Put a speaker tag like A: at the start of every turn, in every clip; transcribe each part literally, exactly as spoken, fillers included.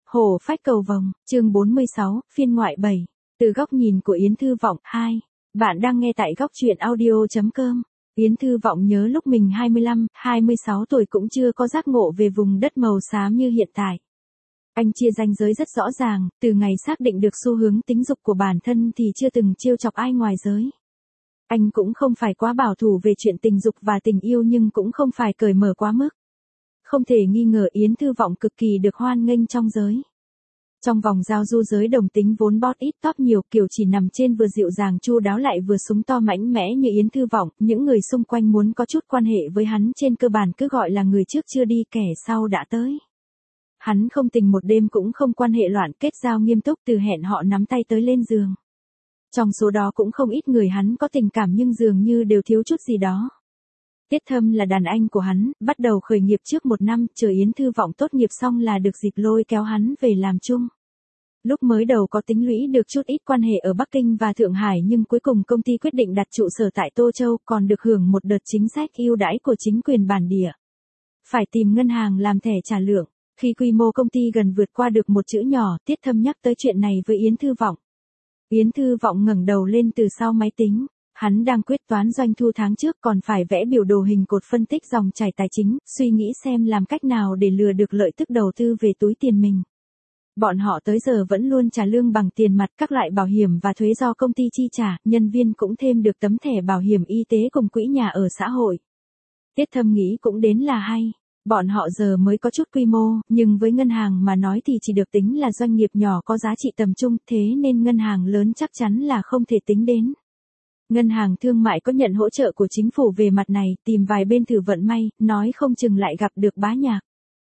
A: Hổ phách cầu vồng, chương bốn mươi sáu, phiên ngoại bảy. Từ góc nhìn của Yến Thư Vọng, hai. Bạn đang nghe tại góc truyện audio chấm com. Yến Thư Vọng nhớ lúc mình hai mươi lăm, hai mươi sáu tuổi cũng chưa có giác ngộ về vùng đất màu xám như hiện tại. Anh chia ranh giới rất rõ ràng, từ ngày xác định được xu hướng tính dục của bản thân thì chưa từng trêu chọc ai ngoài giới. Anh cũng không phải quá bảo thủ về chuyện tình dục và tình yêu nhưng cũng không phải cởi mở quá mức. Không thể nghi ngờ Yến Thư Vọng cực kỳ được hoan nghênh trong giới. Trong vòng giao du giới đồng tính vốn bót ít tóp nhiều, kiểu chỉ nằm trên vừa dịu dàng chu đáo lại vừa súng to mạnh mẽ như Yến Thư Vọng, những người xung quanh muốn có chút quan hệ với hắn trên cơ bản cứ gọi là người trước chưa đi kẻ sau đã tới. Hắn không tình một đêm cũng không quan hệ loạn, kết giao nghiêm túc từ hẹn họ nắm tay tới lên giường. Trong số đó cũng không ít người hắn có tình cảm nhưng dường như đều thiếu chút gì đó. Tiết Thâm là đàn anh của hắn, bắt đầu khởi nghiệp trước một năm, chờ Yến Thư Vọng tốt nghiệp xong là được dịp lôi kéo hắn về làm chung. Lúc mới đầu có tính lũy được chút ít quan hệ ở Bắc Kinh và Thượng Hải nhưng cuối cùng công ty quyết định đặt trụ sở tại Tô Châu, còn được hưởng một đợt chính sách ưu đãi của chính quyền bản địa. Phải tìm ngân hàng làm thẻ trả lượng. Khi quy mô công ty gần vượt qua được một chữ nhỏ, Tiết Thâm nhắc tới chuyện này với Yến Thư Vọng. Yến Thư Vọng ngẩng đầu lên từ sau máy tính. Hắn đang quyết toán doanh thu tháng trước còn phải vẽ biểu đồ hình cột phân tích dòng chảy tài chính, suy nghĩ xem làm cách nào để lừa được lợi tức đầu tư về túi tiền mình. Bọn họ tới giờ vẫn luôn trả lương bằng tiền mặt, các loại bảo hiểm và thuế do công ty chi trả, nhân viên cũng thêm được tấm thẻ bảo hiểm y tế cùng quỹ nhà ở xã hội. Tiết Thâm nghĩ cũng đến là hay. Bọn họ giờ mới có chút quy mô, nhưng với ngân hàng mà nói thì chỉ được tính là doanh nghiệp nhỏ có giá trị tầm trung, thế nên ngân hàng lớn chắc chắn là không thể tính đến. Ngân hàng thương mại có nhận hỗ trợ của chính phủ về mặt này, tìm vài bên thử vận may, nói không chừng lại gặp được Bá Nhạc.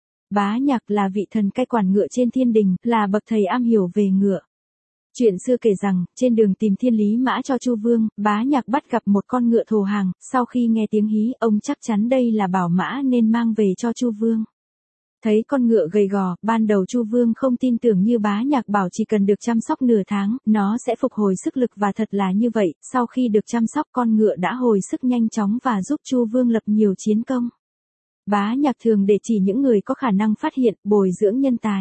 A: Bá Nhạc là vị thần cai quản ngựa trên thiên đình, là bậc thầy am hiểu về ngựa. Chuyện xưa kể rằng, trên đường tìm thiên lý mã cho Chu Vương, Bá Nhạc bắt gặp một con ngựa thồ hàng, sau khi nghe tiếng hí, ông chắc chắn đây là bảo mã nên mang về cho Chu Vương. Thấy con ngựa gầy gò, ban đầu Chu Vương không tin tưởng như Bá Nhạc bảo chỉ cần được chăm sóc nửa tháng, nó sẽ phục hồi sức lực và thật là như vậy, sau khi được chăm sóc con ngựa đã hồi sức nhanh chóng và giúp Chu Vương lập nhiều chiến công. Bá Nhạc thường để chỉ những người có khả năng phát hiện, bồi dưỡng nhân tài.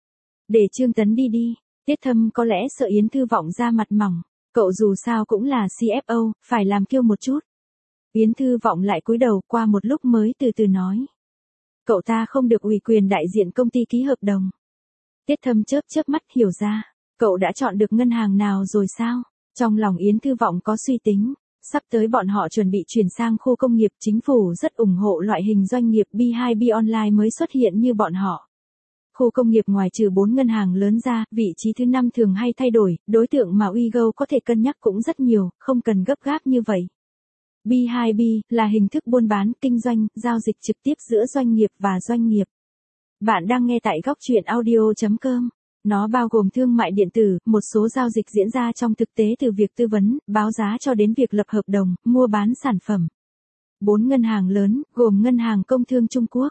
A: Để Trương Tấn đi đi, Tiết Thâm có lẽ sợ Yến Thư Vọng ra mặt mỏng, cậu dù sao cũng là xê ép ô, phải làm kiêu một chút. Yến Thư Vọng lại cúi đầu qua một lúc mới từ từ nói. Cậu ta không được ủy quyền đại diện công ty ký hợp đồng. Tiết Thâm chớp chớp mắt hiểu ra, cậu đã chọn được ngân hàng nào rồi sao? Trong lòng Yến Thư Vọng có suy tính, sắp tới bọn họ chuẩn bị chuyển sang khu công nghiệp, chính phủ rất ủng hộ loại hình doanh nghiệp B hai B online mới xuất hiện như bọn họ. Khu công nghiệp ngoài trừ bốn ngân hàng lớn ra, vị trí thứ năm thường hay thay đổi, đối tượng mà Uyghur có thể cân nhắc cũng rất nhiều, không cần gấp gáp như vậy. B hai B là hình thức buôn bán, kinh doanh, giao dịch trực tiếp giữa doanh nghiệp và doanh nghiệp. Bạn đang nghe tại góc truyện audio chấm com. Nó bao gồm thương mại điện tử, một số giao dịch diễn ra trong thực tế từ việc tư vấn, báo giá cho đến việc lập hợp đồng, mua bán sản phẩm. Bốn ngân hàng lớn, gồm Ngân hàng Công thương Trung Quốc,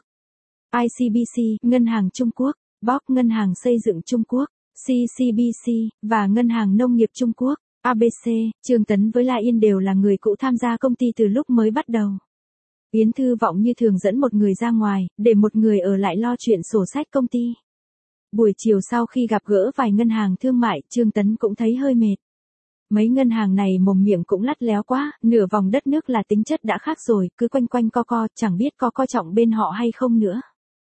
A: I C B C, Ngân hàng Trung Quốc, B O C, Ngân hàng Xây dựng Trung Quốc, C C B C, và Ngân hàng Nông nghiệp Trung Quốc, A B C, Trương Tấn với La Yên đều là người cũ tham gia công ty từ lúc mới bắt đầu. Yến Thư Vọng như thường dẫn một người ra ngoài, để một người ở lại lo chuyện sổ sách công ty. Buổi chiều sau khi gặp gỡ vài ngân hàng thương mại, Trương Tấn cũng thấy hơi mệt. Mấy ngân hàng này mồm miệng cũng lắt léo quá, nửa vòng đất nước là tính chất đã khác rồi, cứ quanh quanh co co, chẳng biết có coi trọng bên họ hay không nữa.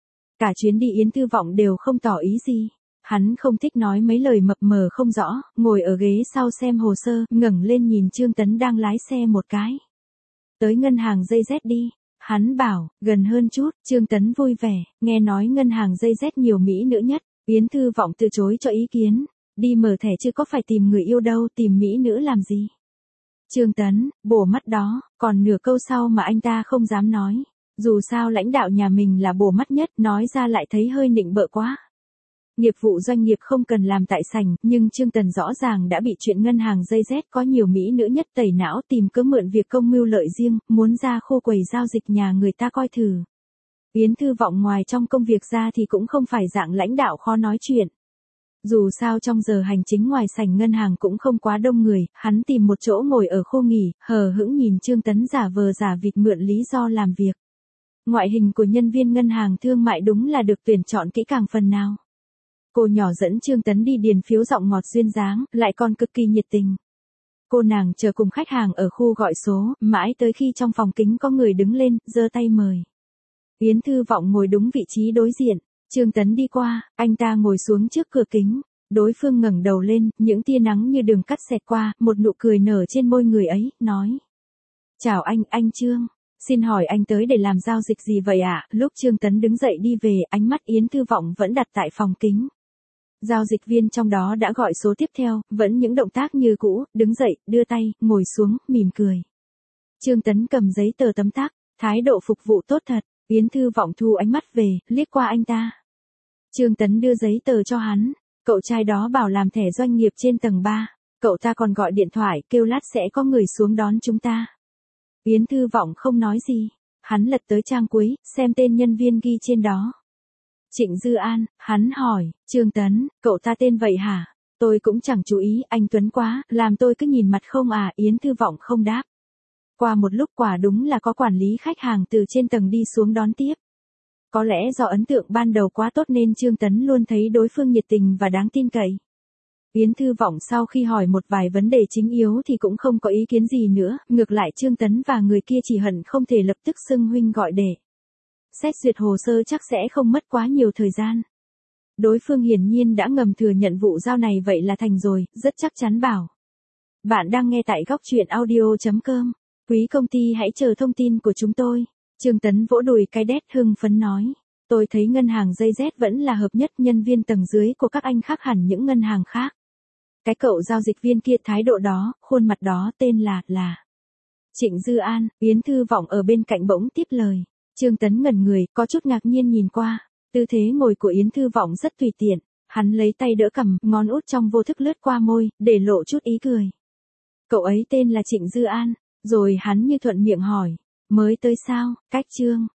A: Cả chuyến đi Yến Thư Vọng đều không tỏ ý gì. Hắn không thích nói mấy lời mập mờ không rõ, ngồi ở ghế sau xem hồ sơ, ngẩng lên nhìn Trương Tấn đang lái xe một cái. Tới ngân hàng dây dét đi. Hắn bảo, gần hơn chút, Trương Tấn vui vẻ, nghe nói ngân hàng dây dét nhiều mỹ nữ nhất. Yến Thư Vọng từ chối cho ý kiến. Đi mở thẻ chứ có phải tìm người yêu đâu, tìm mỹ nữ làm gì. Trương Tấn, bổ mắt đó, còn nửa câu sau mà anh ta không dám nói. Dù sao lãnh đạo nhà mình là bổ mắt nhất, nói ra lại thấy hơi nịnh bợ quá. Nghiệp vụ doanh nghiệp không cần làm tại sành, nhưng Trương Tấn rõ ràng đã bị chuyện ngân hàng dây dét có nhiều mỹ nữ nhất tẩy não, tìm cớ mượn việc công mưu lợi riêng, muốn ra khu quầy giao dịch nhà người ta coi thử. Yến Thư Vọng ngoài trong công việc ra thì cũng không phải dạng lãnh đạo khó nói chuyện. Dù sao trong giờ hành chính ngoài sảnh ngân hàng cũng không quá đông người, hắn tìm một chỗ ngồi ở khu nghỉ, hờ hững nhìn Trương Tấn giả vờ giả vịt mượn lý do làm việc. Ngoại hình của nhân viên ngân hàng thương mại đúng là được tuyển chọn kỹ càng phần nào. Cô nhỏ dẫn Trương Tấn đi điền phiếu, giọng ngọt duyên dáng, lại còn cực kỳ nhiệt tình. Cô nàng chờ cùng khách hàng ở khu gọi số, mãi tới khi trong phòng kính có người đứng lên, giơ tay mời. Yến Thư Vọng ngồi đúng vị trí đối diện, Trương Tấn đi qua, anh ta ngồi xuống trước cửa kính, đối phương ngẩng đầu lên, những tia nắng như đường cắt xẹt qua, một nụ cười nở trên môi người ấy, nói. Chào anh, anh Trương, xin hỏi anh tới để làm giao dịch gì vậy ạ? Lúc Trương Tấn đứng dậy đi về, ánh mắt Yến Thư Vọng vẫn đặt tại phòng kính. Giao dịch viên trong đó đã gọi số tiếp theo, vẫn những động tác như cũ, đứng dậy, đưa tay, ngồi xuống, mỉm cười. Trương Tấn cầm giấy tờ tấm tắc, thái độ phục vụ tốt thật, Yến Thư Vọng thu ánh mắt về, liếc qua anh ta. Trương Tấn đưa giấy tờ cho hắn, cậu trai đó bảo làm thẻ doanh nghiệp trên tầng ba, cậu ta còn gọi điện thoại, kêu lát sẽ có người xuống đón chúng ta. Yến Thư Vọng không nói gì, hắn lật tới trang cuối, xem tên nhân viên ghi trên đó. Trịnh Dư An, hắn hỏi, Trương Tấn, cậu ta tên vậy hả? Tôi cũng chẳng chú ý, anh Tuấn quá, làm tôi cứ nhìn mặt không à, Yến Thư Vọng không đáp. Qua một lúc quả đúng là có quản lý khách hàng từ trên tầng đi xuống đón tiếp. Có lẽ do ấn tượng ban đầu quá tốt nên Trương Tấn luôn thấy đối phương nhiệt tình và đáng tin cậy. Yến Thư Vọng sau khi hỏi một vài vấn đề chính yếu thì cũng không có ý kiến gì nữa, ngược lại Trương Tấn và người kia chỉ hận không thể lập tức xưng huynh gọi đệ. Xét duyệt hồ sơ chắc sẽ không mất quá nhiều thời gian. Đối phương hiển nhiên đã ngầm thừa nhận vụ giao này, vậy là thành rồi, rất chắc chắn bảo. Bạn đang nghe tại góc truyện audio chấm com. Quý công ty hãy chờ thông tin của chúng tôi. Trương Tấn vỗ đùi cái đét hưng phấn nói. Tôi thấy ngân hàng dây Z vẫn là hợp nhất, nhân viên tầng dưới của các anh khác hẳn những ngân hàng khác. Cái cậu giao dịch viên kia thái độ đó, khuôn mặt đó tên là, là. Trịnh Dư An, Yến Thư Vọng ở bên cạnh bỗng tiếp lời. Trương Tấn ngẩn người, có chút ngạc nhiên nhìn qua. Tư thế ngồi của Yến Thư Vọng rất tùy tiện. Hắn lấy tay đỡ cằm, ngón út trong vô thức lướt qua môi, để lộ chút ý cười. Cậu ấy tên là Trịnh Dư An. Rồi hắn như thuận miệng hỏi. Mới tới sao, cách Trương?